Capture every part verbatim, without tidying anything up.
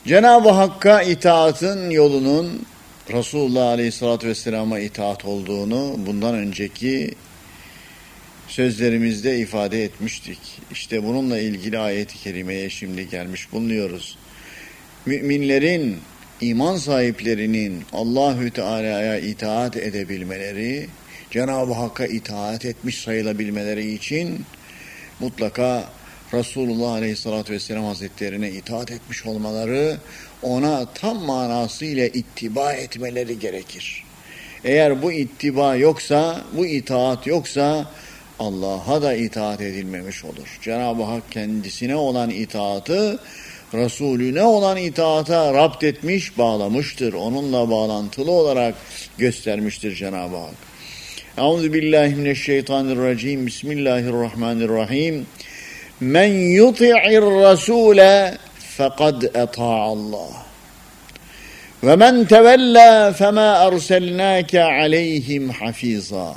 Cenab-ı Hakk'a itaatın yolunun Resulullah Aleyhisselatü Vesselam'a itaat olduğunu bundan önceki sözlerimizde ifade etmiştik. İşte bununla ilgili ayet-i kerimeye şimdi gelmiş bulunuyoruz. Müminlerin, iman sahiplerinin Allahü Teala'ya itaat edebilmeleri, Cenab-ı Hakk'a itaat etmiş sayılabilmeleri için mutlaka Resulullah Aleyhisselatü Vesselam Hazretlerine itaat etmiş olmaları, ona tam manasıyla ittiba etmeleri gerekir. Eğer bu ittiba yoksa, bu itaat yoksa Allah'a da itaat edilmemiş olur. Cenab-ı Hak kendisine olan itaatı, Resulüne olan itaata rapt etmiş, bağlamıştır. Onunla bağlantılı olarak göstermiştir Cenab-ı Hak. Euzubillahimineşşeytanirracim. Bismillahirrahmanirrahim. Men yuti'ir rasule fekad eta'allah. Ve men tevella fema erselnâke aleyhim hafiza.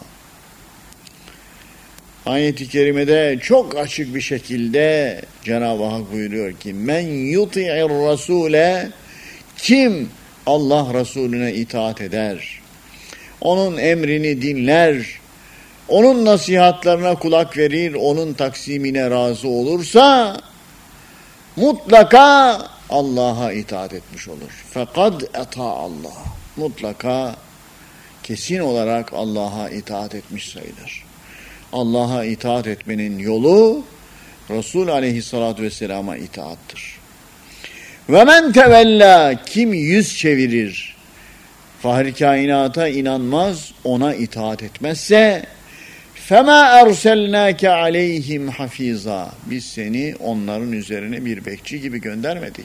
Ayet-i kerimede çok açık bir şekilde Cenab-ı Hak buyuruyor ki men yuti'ir rasule, kim Allah Resulüne itaat eder, onun emrini dinler, onun nasihatlarına kulak verir, onun taksimine razı olursa mutlaka Allah'a itaat etmiş olur. Fekad eta'allah. Mutlaka, kesin olarak Allah'a itaat etmiş sayılır. Allah'a itaat etmenin yolu Resul Aleyhisselatü Vesselam'a itaattır. Ve men tevella, kim yüz çevirir, Fahri kainata inanmaz, ona itaat etmezse fema erselnâke aleyhim hafiza, biz seni onların üzerine bir bekçi gibi göndermedik.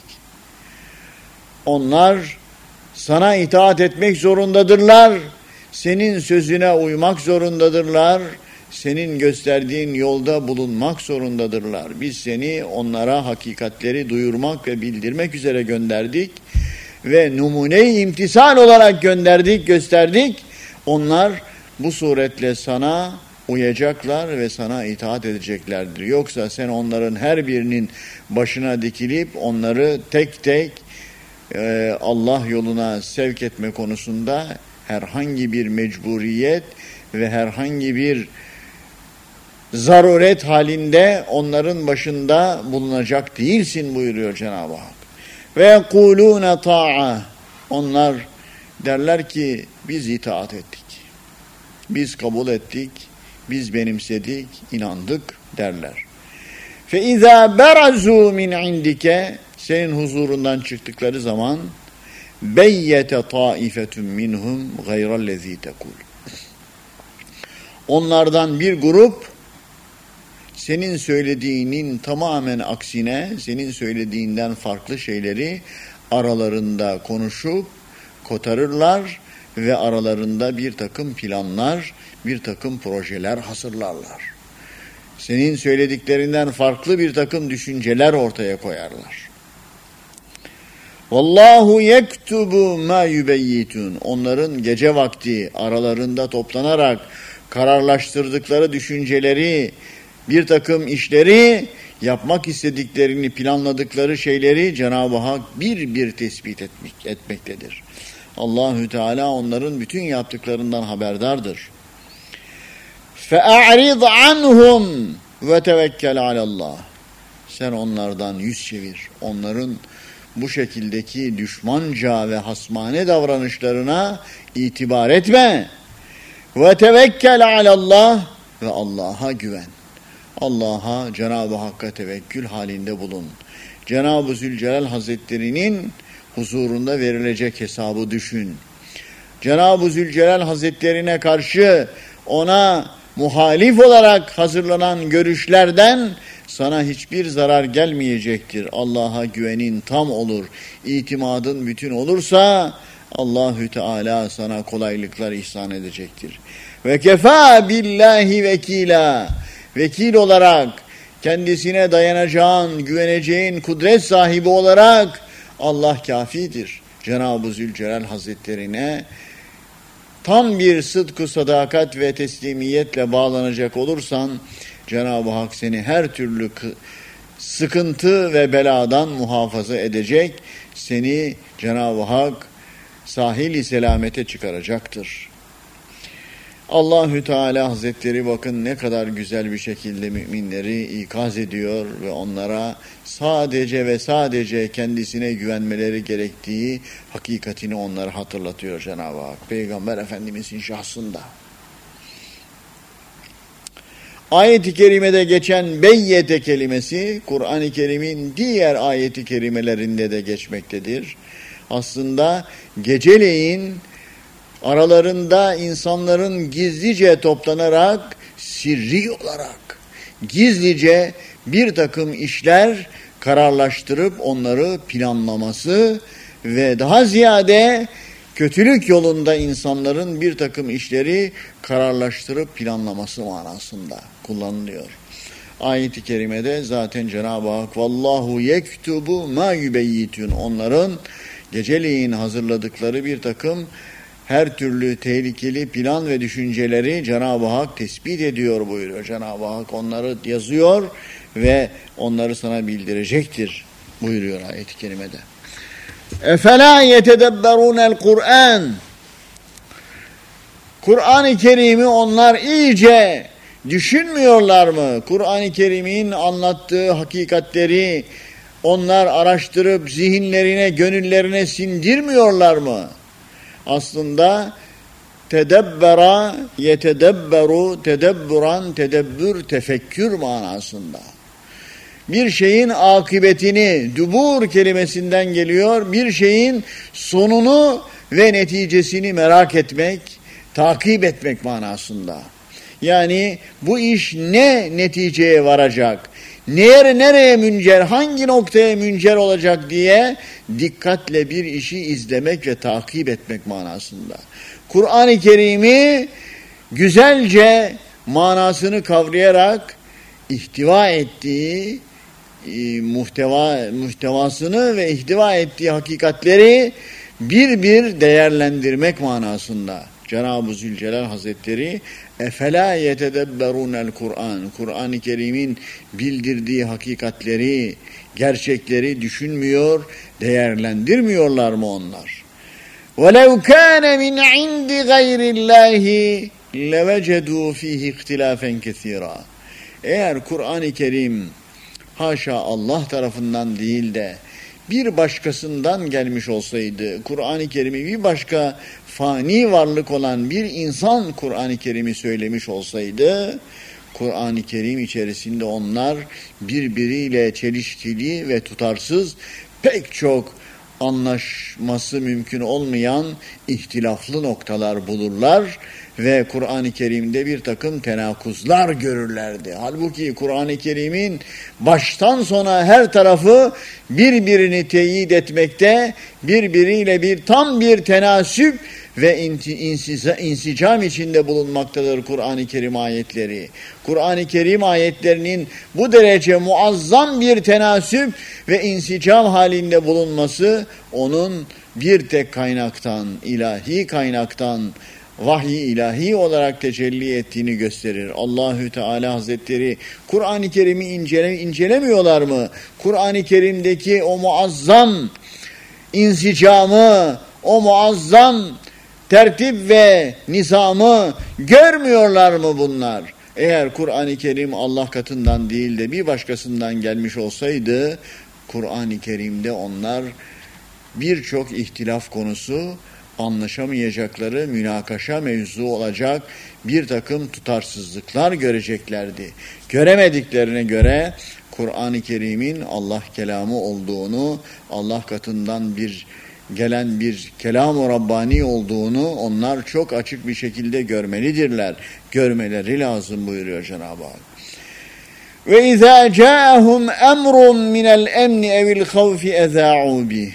Onlar sana itaat etmek zorundadırlar, senin sözüne uymak zorundadırlar, senin gösterdiğin yolda bulunmak zorundadırlar. Biz seni onlara hakikatleri duyurmak ve bildirmek üzere gönderdik ve numune-i imtisal olarak gönderdik, gösterdik. Onlar bu suretle sana uyacaklar ve sana itaat edeceklerdir. Yoksa sen onların her birinin başına dikilip onları tek tek e, Allah yoluna sevk etme konusunda herhangi bir mecburiyet ve herhangi bir zaruret halinde onların başında bulunacak değilsin buyuruyor Cenab-ı Hak. Ve yekulûne ta'a, onlar derler ki biz itaat ettik, biz kabul ettik, biz benimsedik, inandık derler. Fe izâ berazû min indike, senin huzurundan çıktıkları zaman beyyete taifetun minhum gayrellezî tekul, onlardan bir grup senin söylediğinin tamamen aksine, senin söylediğinden farklı şeyleri aralarında konuşup kotarırlar ve aralarında bir takım planlar, bir takım projeler hazırlarlar. Senin söylediklerinden farklı bir takım düşünceler ortaya koyarlar. Vallahu yektubu ma yubeyyitun, onların gece vakti aralarında toplanarak kararlaştırdıkları düşünceleri, bir takım işleri, yapmak istediklerini, planladıkları şeyleri Cenab-ı Hak bir bir tespit etmek, etmektedir. Allahü Teala onların bütün yaptıklarından haberdardır. فَاَعْرِضْ عَنْهُمْ وَتَوَكَّلْ عَلَى اللّٰهِ, sen onlardan yüz çevir. Onların bu şekildeki düşmanca ve hasmane davranışlarına itibar etme. وَتَوَكَّلْ عَلَى اللّٰهِ, ve Allah'a güven. Allah'a, Cenab-ı Hakk'a tevekkül halinde bulun. Cenab-ı Zülcelal Hazretleri'nin huzurunda verilecek hesabı düşün. Cenab-ı Zülcelal Hazretlerine karşı ona muhalif olarak hazırlanan görüşlerden sana hiçbir zarar gelmeyecektir. Allah'a güvenin tam olur, itimadın bütün olursa Allahü Teala sana kolaylıklar ihsan edecektir. Ve kefâ billahi vekîlâ, vekil olarak, kendisine dayanacağın, güveneceğin kudret sahibi olarak Allah kafidir. Cenab-ı Zülcelal Hazretlerine tam bir sıdk-ı sadakat ve teslimiyetle bağlanacak olursan Cenab-ı Hak seni her türlü sıkıntı ve beladan muhafaza edecek. Seni Cenab-ı Hak sahil-i selamete çıkaracaktır. Allahü Teala Hazretleri bakın ne kadar güzel bir şekilde müminleri ikaz ediyor ve onlara sadece ve sadece kendisine güvenmeleri gerektiği hakikatini onlara hatırlatıyor Cenab-ı Hak. Peygamber Efendimizin şahsında. Ayet-i kerimede geçen beyyete kelimesi Kur'an-ı Kerim'in diğer ayet-i kerimelerinde de geçmektedir. Aslında geceleyin aralarında insanların gizlice toplanarak, sirri olarak, gizlice bir takım işler kararlaştırıp onları planlaması ve daha ziyade kötülük yolunda insanların bir takım işleri kararlaştırıp planlaması manasında kullanılıyor. Ayet-i kerimede zaten Cenab-ı Hak vallahu yektubu ma yubeyyitun, onların geceleyin hazırladıkları bir takım her türlü tehlikeli plan ve düşünceleri Cenab-ı Hak tespit ediyor buyuruyor. Cenab-ı Hak onları yazıyor ve onları sana bildirecektir buyuruyor ayet-i kerimede. Efela yetedebberunel Kur'an. Kur'an-ı Kerim'i onlar iyice düşünmüyorlar mı? Kur'an-ı Kerim'in anlattığı hakikatleri onlar araştırıp zihinlerine, gönüllerine sindirmiyorlar mı? Aslında tedebbera, yetedebberu, tedebburan, tedebbür, tefekkür manasında. Bir şeyin akıbetini, dubur kelimesinden geliyor, bir şeyin sonunu ve neticesini merak etmek, takip etmek manasında. Yani bu iş ne neticeye varacak, nereye nereye müncer, hangi noktaya müncer olacak diye dikkatle bir işi izlemek ve takip etmek manasında. Kur'an-ı Kerim'i güzelce manasını kavrayarak ihtiva ettiği e, muhteva muhtevasını ve ihtiva ettiği hakikatleri bir bir değerlendirmek manasında. Cenab-ı Zülcelal Hazretleri efela yetedebberunel Kur'an, Kur'an-ı Kerim'in bildirdiği hakikatleri, gerçekleri düşünmüyor, değerlendirmiyorlar mı onlar? وَلَوْ كَانَ مِنْ عِنْدِ غَيْرِ اللّٰهِ لَوَجَدُوا ف۪يهِ اِخْتِلَافًا كَثِيرًا. Eğer Kur'an-ı Kerim haşa Allah tarafından değil de bir başkasından gelmiş olsaydı, Kur'an-ı Kerim'i bir başka fani varlık olan bir insan Kur'an-ı Kerim'i söylemiş olsaydı, Kur'an-ı Kerim içerisinde onlar birbiriyle çelişkili ve tutarsız pek çok anlaşması mümkün olmayan ihtilaflı noktalar bulurlar ve Kur'an-ı Kerim'de bir takım tenakuzlar görürlerdi. Halbuki Kur'an-ı Kerim'in baştan sona her tarafı birbirini teyit etmekte, birbiriyle bir tam bir tenasüp ve insicam içinde bulunmaktadır Kur'an-ı Kerim ayetleri. Kur'an-ı Kerim ayetlerinin bu derece muazzam bir tenasüp ve insicam halinde bulunması onun bir tek kaynaktan, ilahi kaynaktan, vahiy ilahi olarak tecelli ettiğini gösterir. Allahü Teala Hazretleri Kur'an-ı Kerim'i incele, incelemiyorlar mı? Kur'an-ı Kerim'deki o muazzam insicamı, o muazzam tertip ve nizamı görmüyorlar mı bunlar? Eğer Kur'an-ı Kerim Allah katından değil de bir başkasından gelmiş olsaydı, Kur'an-ı Kerim'de onlar birçok ihtilaf konusu, anlaşamayacakları, münakaşa mevzu olacak bir takım tutarsızlıklar göreceklerdi. Göremediklerine göre Kur'an-ı Kerim'in Allah kelamı olduğunu, Allah katından bir gelen bir kelam-ı Rabbani olduğunu onlar çok açık bir şekilde görmelidirler. Görmeleri lazım buyuruyor Cenab-ı Hak. Ve izâ câehum emrun minel emni evil havfi ezâ'û bih.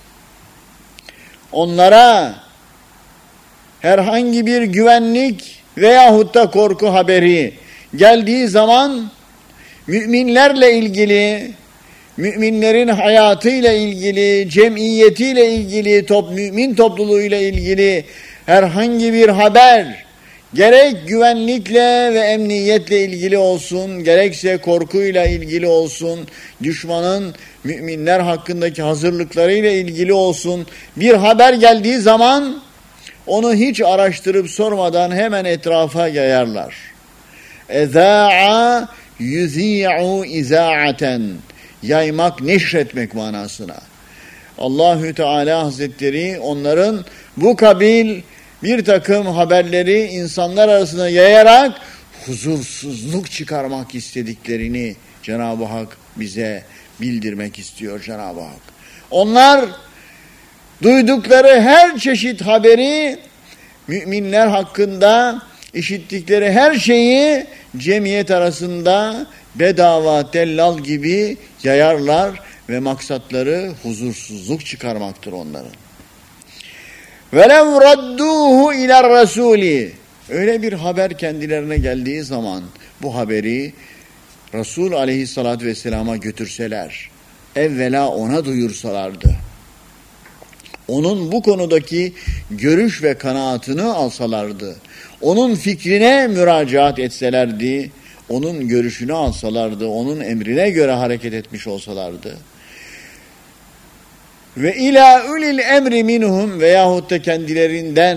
Onlara herhangi bir güvenlik veyahut da korku haberi geldiği zaman müminlerle ilgili, müminlerin hayatıyla ilgili, cemiyetiyle ilgili, top, mümin topluluğuyla ilgili herhangi bir haber gerek güvenlikle ve emniyetle ilgili olsun, gerekse korkuyla ilgili olsun, düşmanın müminler hakkındaki hazırlıklarıyla ilgili olsun, bir haber geldiği zaman onu hiç araştırıp sormadan hemen etrafa yayarlar. Eza'a yuzi'u iza'aten, yaymak, neşretmek manasına. Allahü Teala Hazretleri onların bu kabil bir takım haberleri insanlar arasında yayarak huzursuzluk çıkarmak istediklerini Cenab-ı Hak bize bildirmek istiyor Cenab-ı Hak. Onlar duydukları her çeşit haberi, müminler hakkında işittikleri her şeyi cemiyet arasında bedava dellal gibi yayarlar ve maksatları huzursuzluk çıkarmaktır onların. وَلَوْ رَدُّوهُ اِلَى الرَّسُولِ, öyle bir haber kendilerine geldiği zaman bu haberi Resul aleyhissalatü vesselama götürseler, evvela ona duyursalardı, onun bu konudaki görüş ve kanaatını alsalardı, onun fikrine müracaat etselerdi, onun görüşünü alsalardı, onun emrine göre hareket etmiş olsalardı, ve ila ulil emri minhum, veyahut da kendilerinden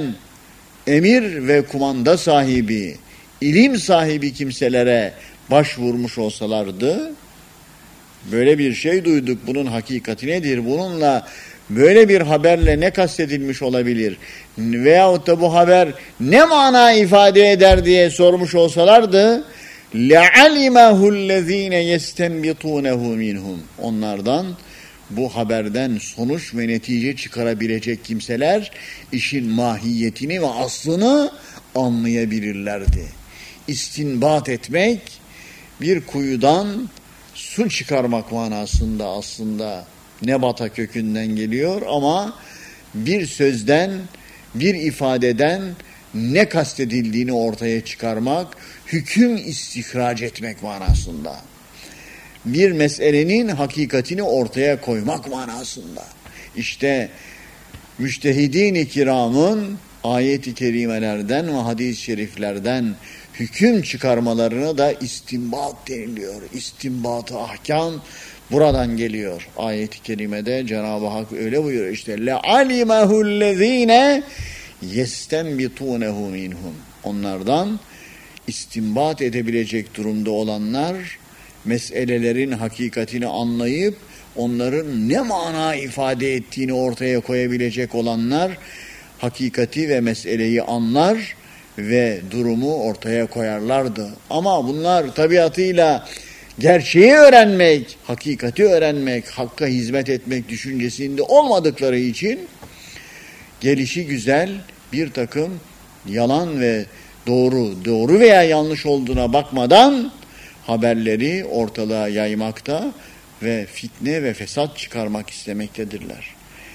emir ve kumanda sahibi, ilim sahibi kimselere başvurmuş olsalardı, böyle bir şey duyduk, bunun hakikati nedir, bununla böyle bir haberle ne kastedilmiş olabilir veyahut da bu haber ne mana ifade eder diye sormuş olsalardı, لَعَلِمَهُ الَّذ۪ينَ يَسْتَنْبِطُونَهُ مِنْهُمْ, onlardan bu haberden sonuç ve netice çıkarabilecek kimseler işin mahiyetini ve aslını anlayabilirlerdi. İstinbat etmek, bir kuyudan su çıkarmak manasında aslında nebata kökünden geliyor ama bir sözden, bir ifadeden ne kastedildiğini ortaya çıkarmak, hüküm istihraç etmek manasında. Bir meselenin hakikatini ortaya koymak manasında. İşte müçtehidin-i kiramın ayet-i kerimelerden ve hadis-i şeriflerden hüküm çıkarmalarına da istinbat deniliyor. İstinbat-ı ahkam buradan geliyor. Ayet-i kerimede Cenab-ı Hak öyle buyuruyor. İşte لَعَلِمَهُ الَّذ۪ينَ يَسْتَنْبِطُونَهُ مِنْهُمْ, onlardan istinbat edebilecek durumda olanlar, meselelerin hakikatini anlayıp onların ne mana ifade ettiğini ortaya koyabilecek olanlar hakikati ve meseleyi anlar ve durumu ortaya koyarlardı. Ama bunlar tabiatıyla gerçeği öğrenmek, hakikati öğrenmek, hakka hizmet etmek düşüncesinde olmadıkları için gelişi güzel bir takım yalan ve doğru, doğru veya yanlış olduğuna bakmadan haberleri ortalığa yaymakta ve fitne ve fesat çıkarmak istemektedirler.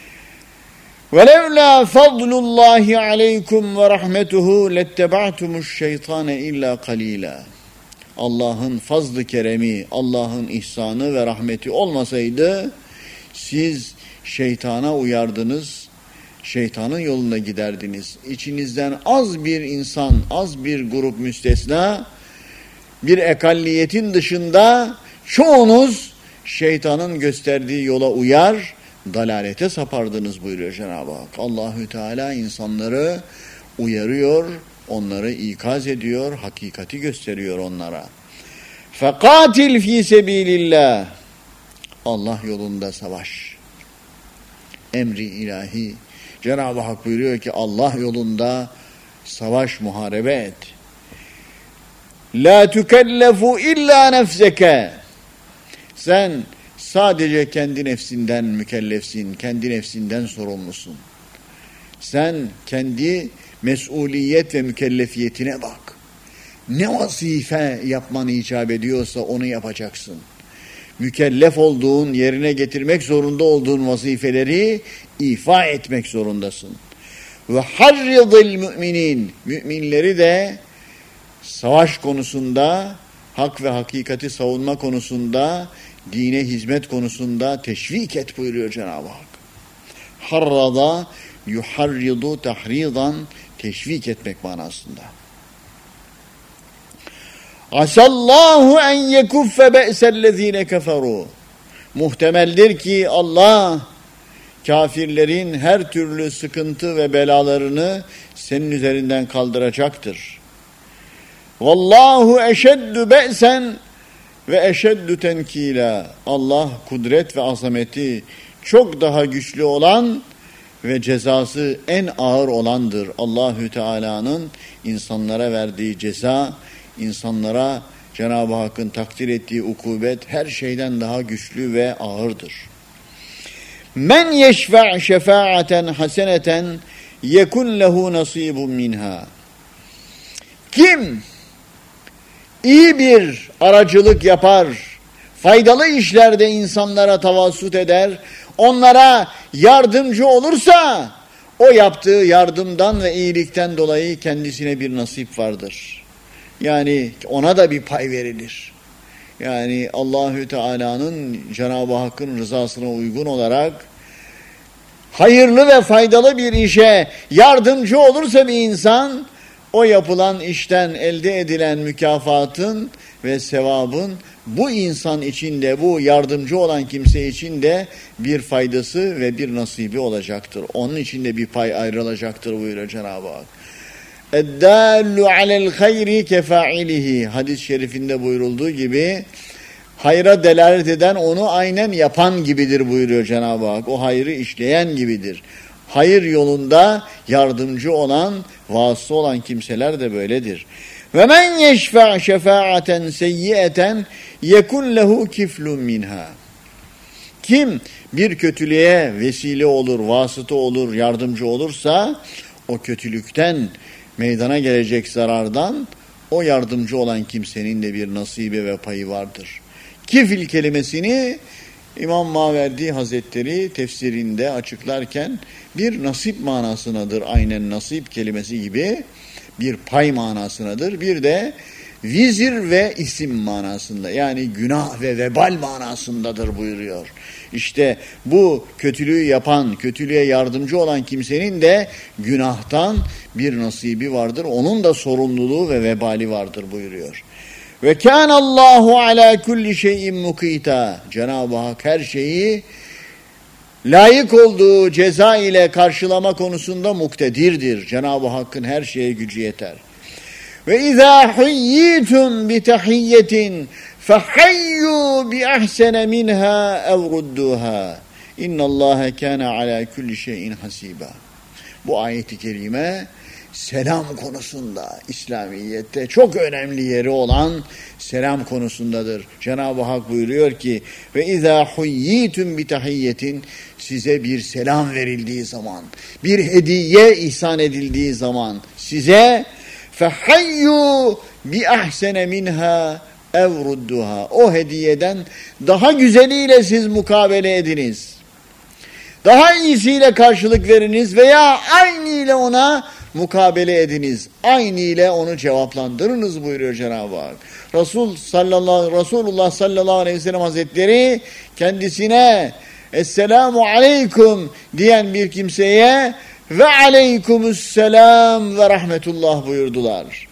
وَلَوْلَا فَضْلُ اللّٰهِ عَلَيْكُمْ وَرَحْمَتُهُ لَاتَّبَعْتُمُ الشَّيْطَانَ اِلَّا قَلِيلًا. Allah'ın fazl-ı keremi, Allah'ın ihsanı ve rahmeti olmasaydı siz şeytana uyardınız, şeytanın yoluna giderdiniz. İçinizden az bir insan, az bir grup müstesna, bir ekalliyetin dışında çoğunuz şeytanın gösterdiği yola uyar, dalalete sapardınız buyuruyor Cenab-ı Hak. Allahü Teala insanları uyarıyor, onları ikaz ediyor, hakikati gösteriyor onlara. فَقَاتِلْ ف۪ي سَب۪يلِ اللّٰهِ, Allah yolunda savaş. Emri ilahi. Cenab-ı Hak buyuruyor ki Allah yolunda savaş, muharebe et. لَا تُكَلَّفُ illa nefseke. Sen sadece kendi nefsinden mükellefsin, kendi nefsinden sorumlusun. Sen kendi mesuliyet ve mükellefiyetine bak. Ne vazife yapman icap ediyorsa onu yapacaksın. Mükellef olduğun, yerine getirmek zorunda olduğun vazifeleri ifa etmek zorundasın. Ve harridil müminin, müminleri de savaş konusunda, hak ve hakikati savunma konusunda, dine hizmet konusunda teşvik et buyuruyor Cenab-ı Hak. Harrada yuharridu tahridan, teşvik etmek manasında. Asallahu en yekuffe be'sellezine keferu. Muhtemeldir ki Allah kafirlerin her türlü sıkıntı ve belalarını senin üzerinden kaldıracaktır. Vallahu eşeddü be'sen ve eşeddü tenkila. Allah kudret ve azameti çok daha güçlü olan ve cezası en ağır olandır. Allahü Teala'nın insanlara verdiği ceza, insanlara Cenab-ı Hakk'ın takdir ettiği ukubet her şeyden daha güçlü ve ağırdır. Men yeşfe' şefaaten haseneten yekun lehu nasibun minha. Kim iyi bir aracılık yapar, faydalı işlerde insanlara tavassut eder, onlara yardımcı olursa o yaptığı yardımdan ve iyilikten dolayı kendisine bir nasip vardır. Yani ona da bir pay verilir. Yani Allahü Teala'nın, Cenab-ı Hakk'ın rızasına uygun olarak hayırlı ve faydalı bir işe yardımcı olursa bir insan, o yapılan işten elde edilen mükafatın ve sevabın bu insan için de, bu yardımcı olan kimse için de bir faydası ve bir nasibi olacaktır. Onun için de bir pay ayrılacaktır buyuruyor Cenab-ı Hak. اَدَّالُّ عَلَى الْخَيْرِ كَفَاعِلِهِ. Hadis-i şerifinde buyurulduğu gibi hayra delalet eden onu aynen yapan gibidir buyuruyor Cenab-ı Hak. O hayrı işleyen gibidir. Hayır yolunda yardımcı olan, vasıta olan kimseler de böyledir. Ve men yeşfe' şefaaten seyyieten yekun lehu kiflun minha. Kim bir kötülüğe vesile olur, vasıta olur, yardımcı olursa o kötülükten meydana gelecek zarardan o yardımcı olan kimsenin de bir nasibi ve payı vardır. Kifil kelimesini İmam Maverdi Hazretleri tefsirinde açıklarken bir nasip manasınadır. Aynen nasip kelimesi gibi bir pay manasınadır. Bir de vizir ve isim manasında, yani günah ve vebal manasındadır buyuruyor. İşte bu kötülüğü yapan, kötülüğe yardımcı olan kimsenin de günahtan bir nasibi vardır. Onun da sorumluluğu ve vebali vardır buyuruyor. Ve kânallâhu alâ kulli şeyin mukîtâ. Cenab-ı Hak her şeyi layık olduğu ceza ile karşılama konusunda muktedirdir. Cenab-ı Hakk'ın her şeye gücü yeter. Ve izâ huyyitum bi tahiyyetin fehayyu bi ahsene minha ev rudduha. İnnallâhe kâne alâ kulli şeyin hasîbâ. Bu ayet-i kerime selam konusunda, İslamiyet'te çok önemli yeri olan selam konusundadır. Cenab-ı Hak buyuruyor ki ve izâ huyyitum bi tahiyyetin, size bir selam verildiği zaman, bir hediye ihsan edildiği zaman size fehayyu bi ahsene minha ev rudduha, o hediyeden daha güzeliyle siz mukabele ediniz. Daha iyisiyle karşılık veriniz veya aynı ile ona mukabele ediniz. Aynı ile onu cevaplandırınız buyuruyor Cenab-ı Hak. Resul sallallahu, Resulullah sallallahu aleyhi ve sellem Hazretleri kendisine Esselamu aleyküm diyen bir kimseye ve aleykümüsselam ve rahmetullah buyurdular.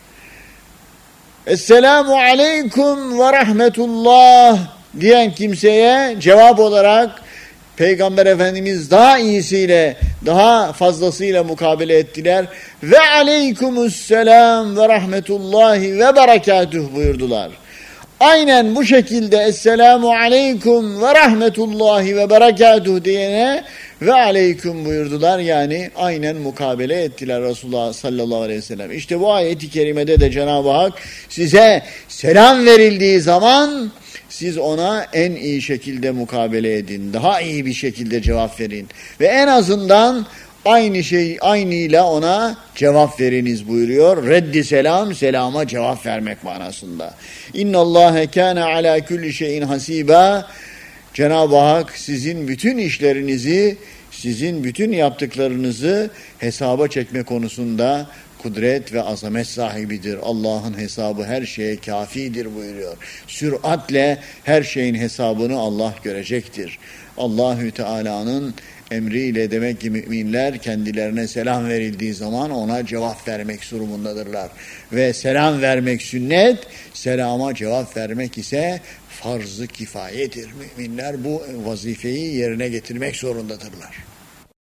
Esselamu aleyküm ve rahmetullah diyen kimseye cevap olarak Peygamber Efendimiz daha iyisiyle, daha fazlasıyla mukabele ettiler. Ve aleykümüsselam ve rahmetullahi ve berekatuhu buyurdular. Aynen bu şekilde Esselamu aleyküm ve rahmetullahi ve berekatuhu diyene ve aleyküm buyurdular. Yani aynen mukabele ettiler Resulullah sallallahu aleyhi ve sellem. İşte bu ayet-i kerimede de Cenab-ı Hak size selam verildiği zaman siz ona en iyi şekilde mukabele edin. Daha iyi bir şekilde cevap verin. Ve en azından aynı şey, aynıyla ona cevap veriniz buyuruyor. Reddi selam, selama cevap vermek manasında. İnnallâhe kâne alâ kulli şeyin hasîbâ. Cenab-ı Hak sizin bütün işlerinizi, sizin bütün yaptıklarınızı hesaba çekme konusunda kudret ve azamet sahibidir. Allah'ın hesabı her şeye kafidir buyuruyor. Süratle her şeyin hesabını Allah görecektir. Allahü Teala'nın emriyle demek ki müminler kendilerine selam verildiği zaman ona cevap vermek durumundadırlar. Ve selam vermek sünnet, selama cevap vermek ise farz-ı kifayedir. Müminler bu vazifeyi yerine getirmek zorundadırlar.